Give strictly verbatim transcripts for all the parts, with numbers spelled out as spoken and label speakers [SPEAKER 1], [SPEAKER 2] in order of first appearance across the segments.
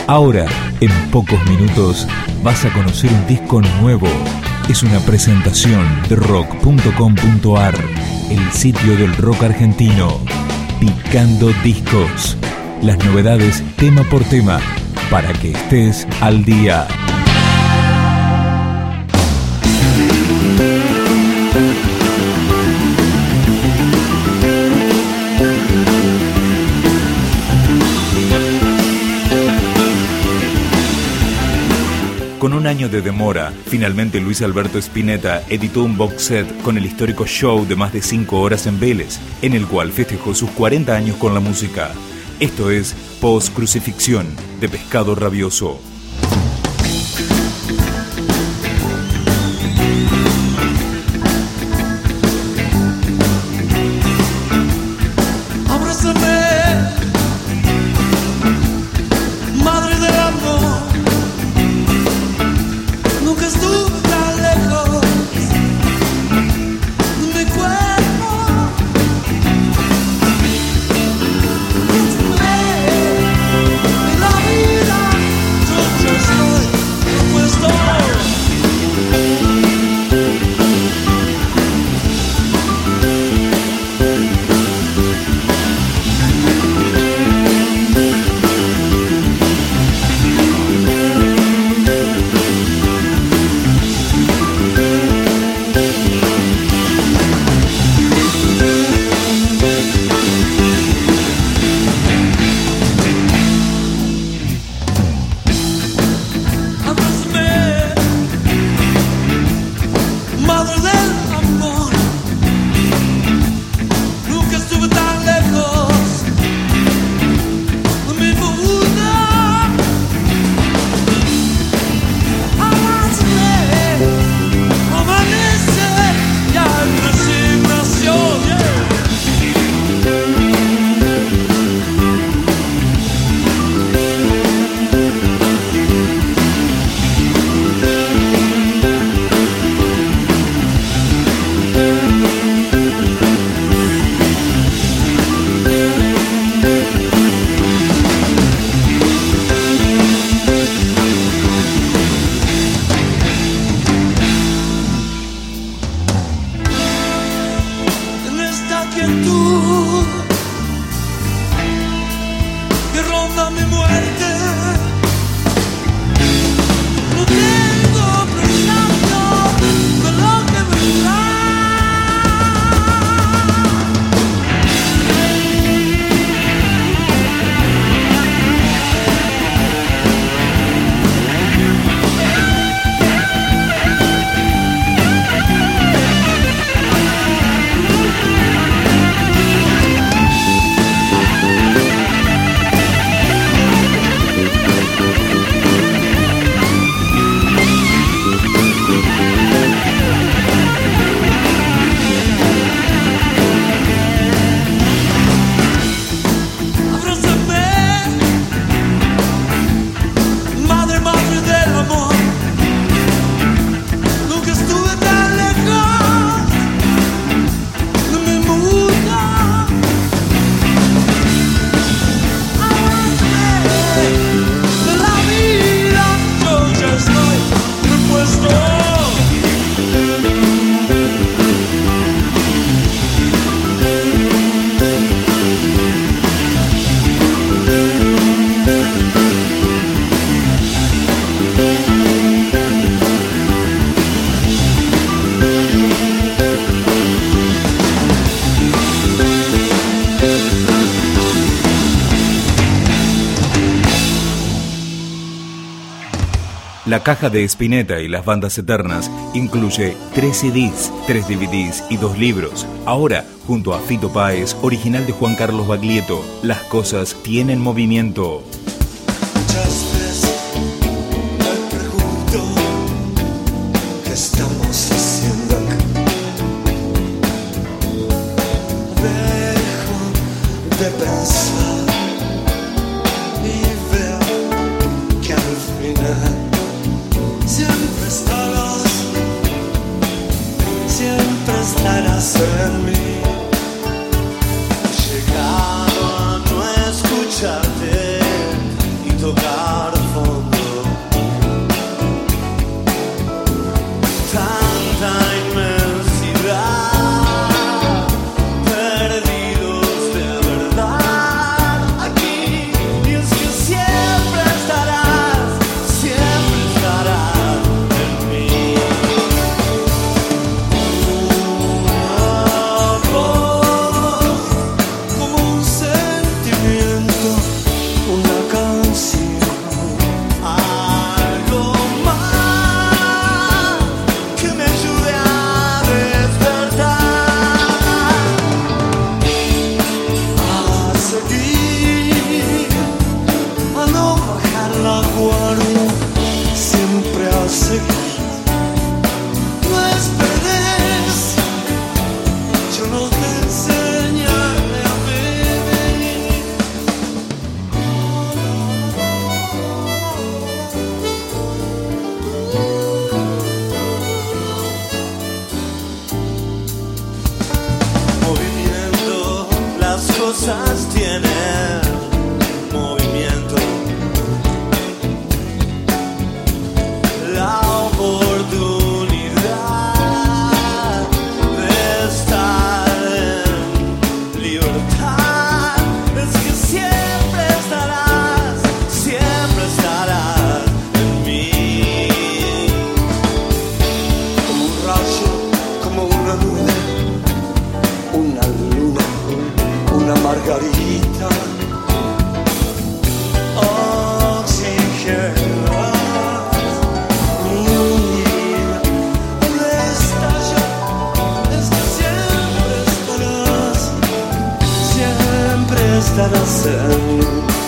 [SPEAKER 1] Ahora, en pocos minutos, vas a conocer un disco nuevo. Es una presentación de rock punto com punto a r, el sitio del rock argentino. Picando discos. Las novedades tema por tema, para que estés al día. Con un año de demora, finalmente Luis Alberto Spinetta editó un box set con el histórico show de más de cinco horas en Vélez, en el cual festejó sus cuarenta años con la música. Esto es Post Crucifixión, de Pescado Rabioso. La caja de Spinetta y las bandas eternas incluye tres C Ds, tres D V Ds y dos libros. Ahora, junto a Fito Páez, original de Juan Carlos Baglietto, Las cosas tienen movimiento.
[SPEAKER 2] Muchas veces me pregunto qué estamos haciendo acá. Dejo de pensar y veo que al final siempre estarás, siempre estarás en mí. He llegado a no escucharte y tocar una canción, algo más que me ayude a despertar, a seguir, a no bajar la guardia, siempre a seguir. No esperes, yo no te enseñaré a vivir. Movimiento, las cosas tienen movimiento. La oportunidad de estar en libertad es que siempre estarás, siempre estarás en mí. Como un rayo, como una luna, una luna, una margarita, oxigenas mi vida. ¿Dónde estás yo? Es que siempre estarás, siempre estarás en mí.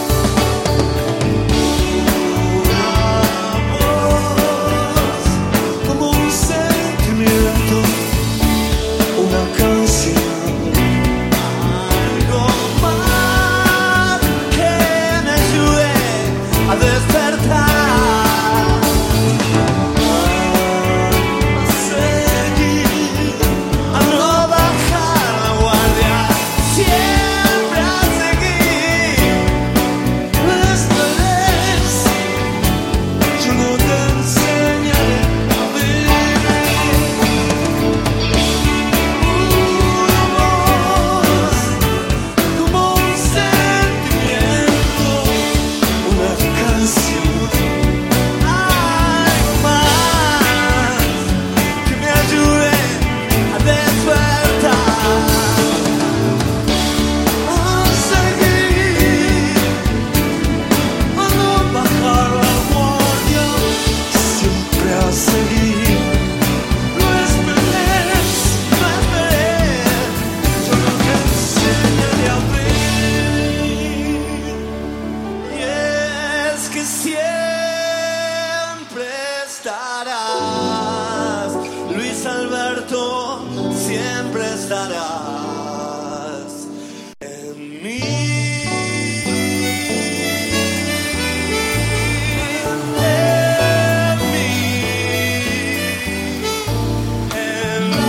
[SPEAKER 2] Una voz, como un sentimiento, una canción, algo más que me ayude a despertar, a seguir, a no bajar la guardia, siempre a seguir. No esperes, yo no te enseñaré a vivir. Una voz, como un sentimiento, una canción, algo más que me ayude a despertar, a seguir, a no bajar la guardia, siempre a seguir. No esperes, no esperes, yo no te enseñaré a vivir. Y es que siempre estarás, Luis Alberto, siempre estarás en mí. En mí. En mí.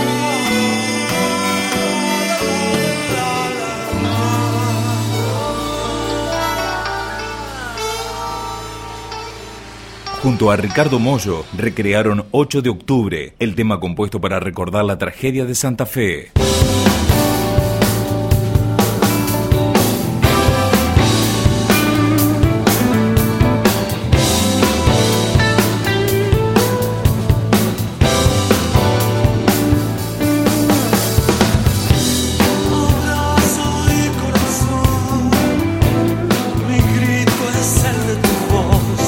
[SPEAKER 1] Junto a Ricardo Mollo recrearon ocho de octubre, el tema compuesto para recordar la tragedia de Santa Fe.
[SPEAKER 2] Abrazo y corazón, mi grito es el de tu voz,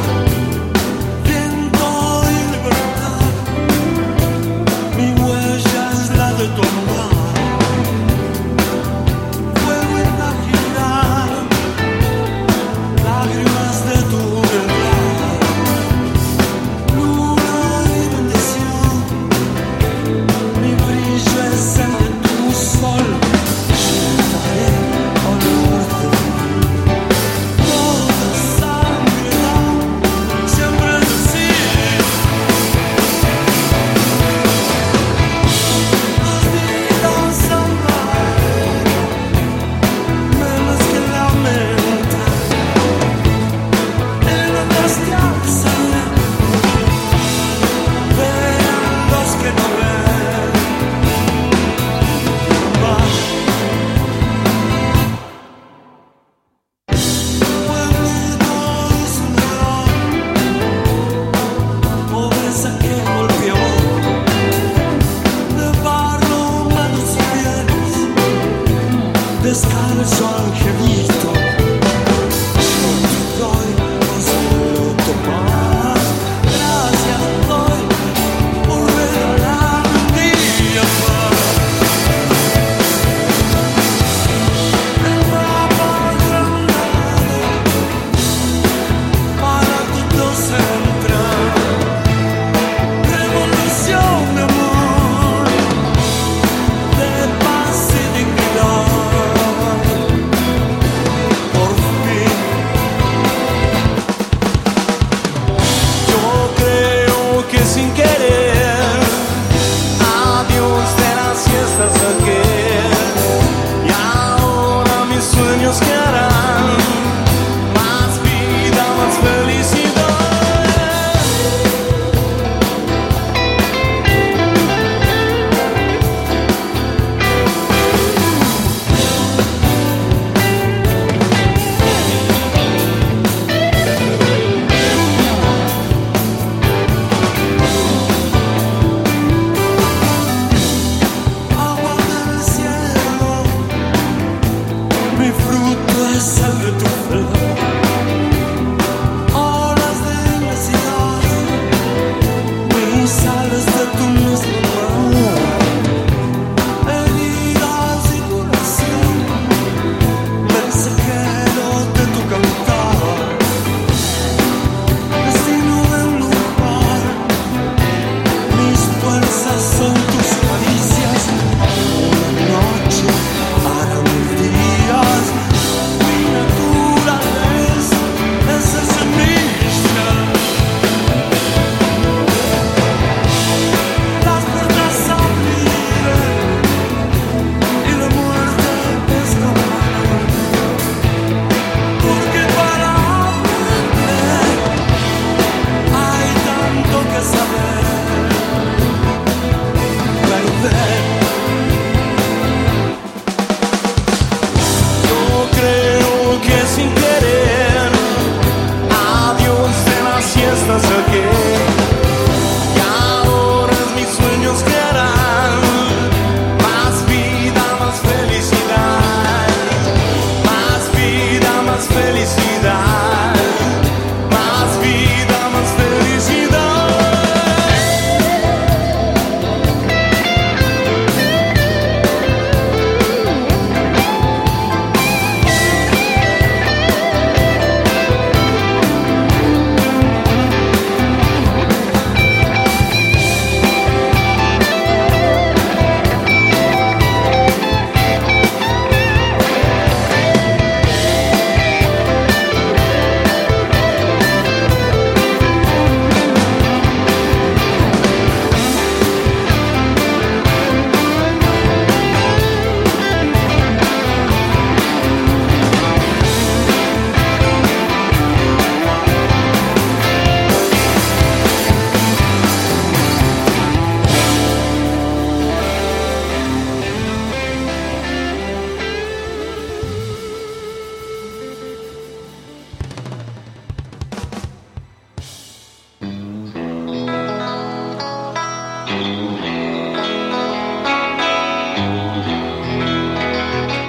[SPEAKER 2] viento y libertad, mi huella es la de tu amor.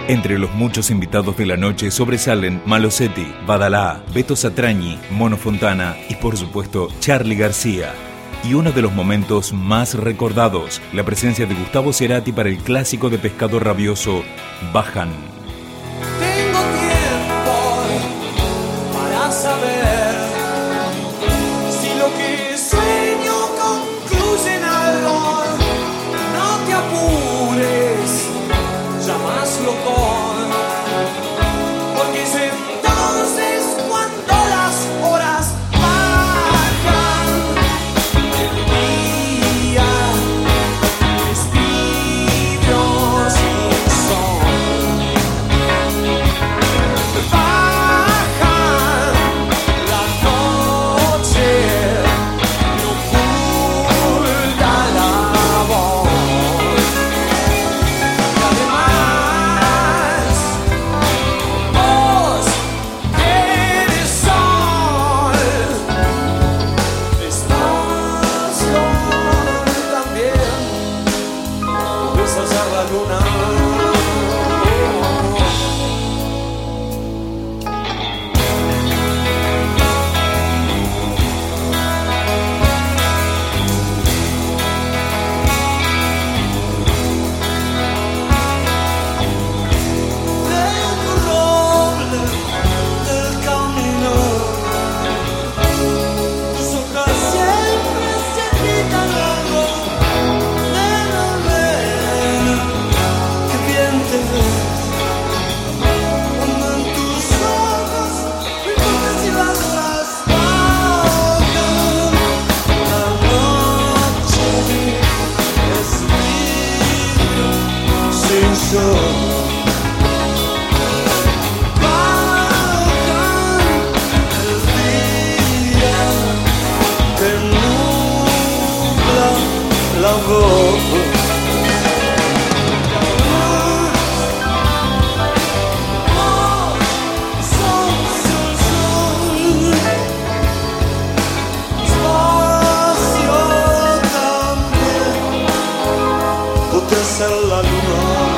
[SPEAKER 1] Entre los muchos invitados de la noche sobresalen Malosetti, Badalá, Beto Satrañi, Mono Fontana y por supuesto Charly García. Y uno de los momentos más recordados, la presencia de Gustavo Cerati para el clásico de Pescado Rabioso, Bajan.
[SPEAKER 2] Tengo tiempo para saber si lo que sueño concluye en algo. No te apures, llamaslo con, porque es entonces cuando las horas bajan. El día es vidrio sin sol. Bajan la noche y oculta la voz. Y además vos eres sol. Estás sol también. Podés hallar la luna. Del roble del camino, tus hojas siempre se agitan algo. Nena, nena, qué bien te ves cuando en tus ojos no importa si las horas bajan. La noche es vidrio sin sol. Que nubla la voz. Sol, sol, sol. Espacio también. Ponte a hacer la luna.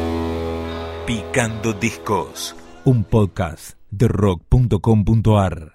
[SPEAKER 1] Picando Discos, un podcast de rock punto com punto ar.